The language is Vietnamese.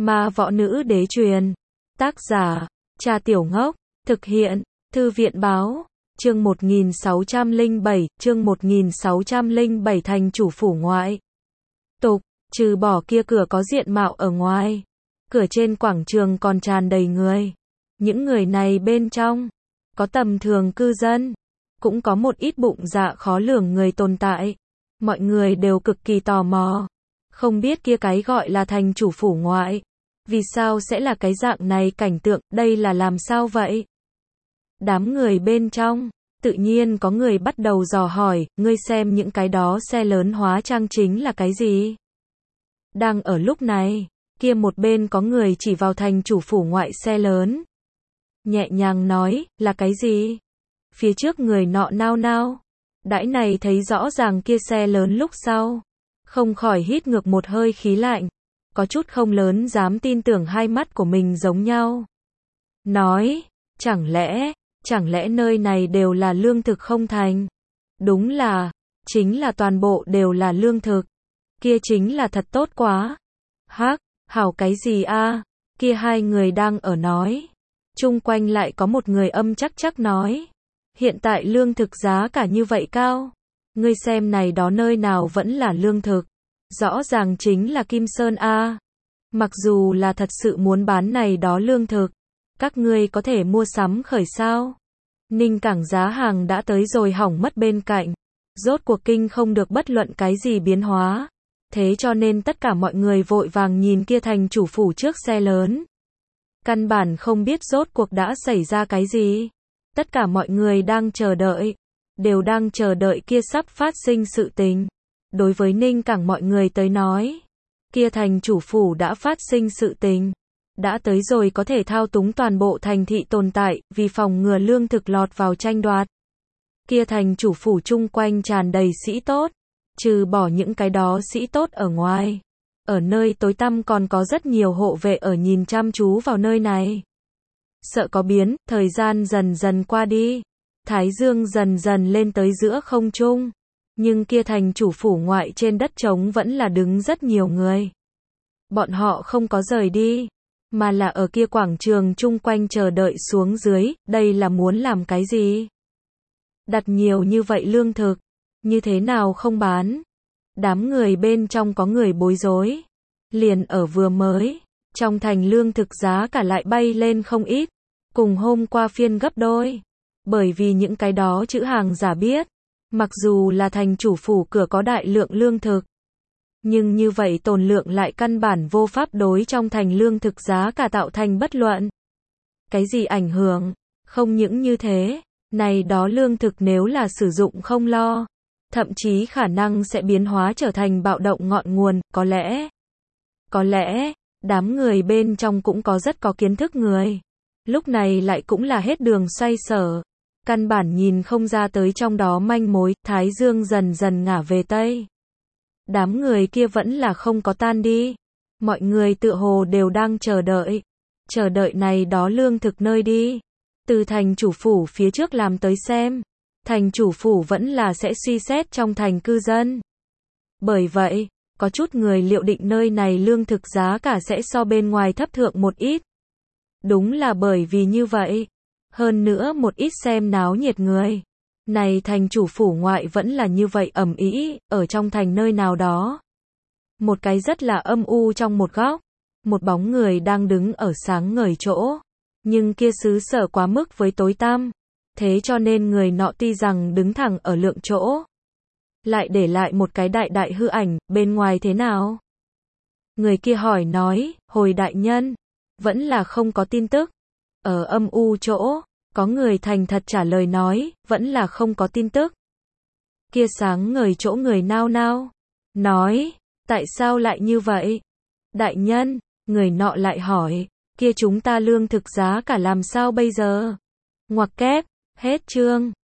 Ma Võ Nữ Đế truyền. Tác giả, Trà Tiểu Ngốc. Thực hiện, Thư viện báo. Chương 1607, chương 1607 thành chủ phủ ngoại. Tục, trừ bỏ kia cửa có diện mạo ở ngoài, cửa trên quảng trường còn tràn đầy người. Những người này bên trong, có tầm thường cư dân, cũng có một ít bụng dạ khó lường người tồn tại. Mọi người đều cực kỳ tò mò, không biết kia cái gọi là thành chủ phủ ngoại, vì sao sẽ là cái dạng này cảnh tượng, đây là làm sao vậy? Đám người bên trong, tự nhiên có người bắt đầu dò hỏi, ngươi xem những cái đó xe lớn hóa trang chính là cái gì? Đang ở lúc này, kia một bên có người chỉ vào thành chủ phủ ngoại xe lớn, nhẹ nhàng nói, là cái gì? Phía trước người nọ nao nao, đãi này thấy rõ ràng kia xe lớn lúc sau, không khỏi hít ngược một hơi khí lạnh, có chút không lớn dám tin tưởng hai mắt của mình giống nhau. Nói, chẳng lẽ nơi này đều là lương thực không thành? Đúng là, chính là toàn bộ đều là lương thực. Kia chính là thật tốt quá. Hắc, hảo cái gì a? Kia hai người đang ở nói. Chung quanh lại có một người âm chắc nói. Hiện tại lương thực giá cả như vậy cao. Ngươi xem này đó nơi nào vẫn là lương thực. Rõ ràng chính là Kim Sơn a. Mặc dù là thật sự muốn bán này đó lương thực, các ngươi có thể mua sắm khởi sao? Ninh Cảng giá hàng đã tới rồi hỏng mất bên cạnh. Rốt cuộc kinh không được bất luận cái gì biến hóa. Thế cho nên tất cả mọi người vội vàng nhìn kia thành chủ phủ trước xe lớn. Căn bản không biết rốt cuộc đã xảy ra cái gì. Tất cả mọi người đang chờ đợi, đều đang chờ đợi kia sắp phát sinh sự tình. Đối với Ninh Cảng mọi người tới nói, kia thành chủ phủ đã phát sinh sự tình. Đã tới rồi có thể thao túng toàn bộ thành thị tồn tại, vì phòng ngừa lương thực lọt vào tranh đoạt. Kia thành chủ phủ chung quanh tràn đầy sĩ tốt, trừ bỏ những cái đó sĩ tốt ở ngoài. Ở nơi tối tăm còn có rất nhiều hộ vệ ở nhìn chăm chú vào nơi này. Sợ có biến, thời gian dần dần qua đi. Thái dương dần dần lên tới giữa không trung. Nhưng kia thành chủ phủ ngoại trên đất trống vẫn là đứng rất nhiều người. Bọn họ không có rời đi, mà là ở kia quảng trường chung quanh chờ đợi xuống dưới, đây là muốn làm cái gì? Đặt nhiều như vậy lương thực, như thế nào không bán? Đám người bên trong có người bối rối. Liền ở vừa mới, trong thành lương thực giá cả lại bay lên không ít, cùng hôm qua phiên gấp đôi. Bởi vì những cái đó chữ hàng giả biết, mặc dù là thành chủ phủ cửa có đại lượng lương thực, nhưng như vậy tồn lượng lại căn bản vô pháp đối trong thành lương thực giá cả tạo thành bất luận cái gì ảnh hưởng. Không những như thế, này đó lương thực nếu là sử dụng không lo, thậm chí khả năng sẽ biến hóa trở thành bạo động ngọn nguồn. Có lẽ, đám người bên trong cũng có rất có kiến thức người. Lúc này lại cũng là hết đường xoay sở. Căn bản nhìn không ra tới trong đó manh mối. Thái dương dần dần ngả về Tây. Đám người kia vẫn là không có tan đi. Mọi người tựa hồ đều đang chờ đợi. Chờ đợi này đó lương thực nơi đi. Từ thành chủ phủ phía trước làm tới xem. Thành chủ phủ vẫn là sẽ suy xét trong thành cư dân. Bởi vậy, có chút người liệu định nơi này lương thực giá cả sẽ so bên ngoài thấp thượng một ít. Đúng là bởi vì như vậy. Hơn nữa một ít xem náo nhiệt người. Này thành chủ phủ ngoại vẫn là như vậy ầm ĩ, ở trong thành nơi nào đó. Một cái rất là âm u trong một góc. Một bóng người đang đứng ở sáng ngời chỗ. Nhưng kia xứ sở quá mức với tối tăm. Thế cho nên người nọ tuy rằng đứng thẳng ở lượng chỗ, lại để lại một cái đại hư ảnh, bên ngoài thế nào? Người kia hỏi nói, hồi đại nhân, vẫn là không có tin tức. Ở âm u chỗ, có người thành thật trả lời nói, vẫn là không có tin tức. Kia sáng ngời chỗ người nao nao, nói, tại sao lại như vậy? Đại nhân, người nọ lại hỏi, kia chúng ta lương thực giá cả làm sao bây giờ? Ngoặc kép, hết chương.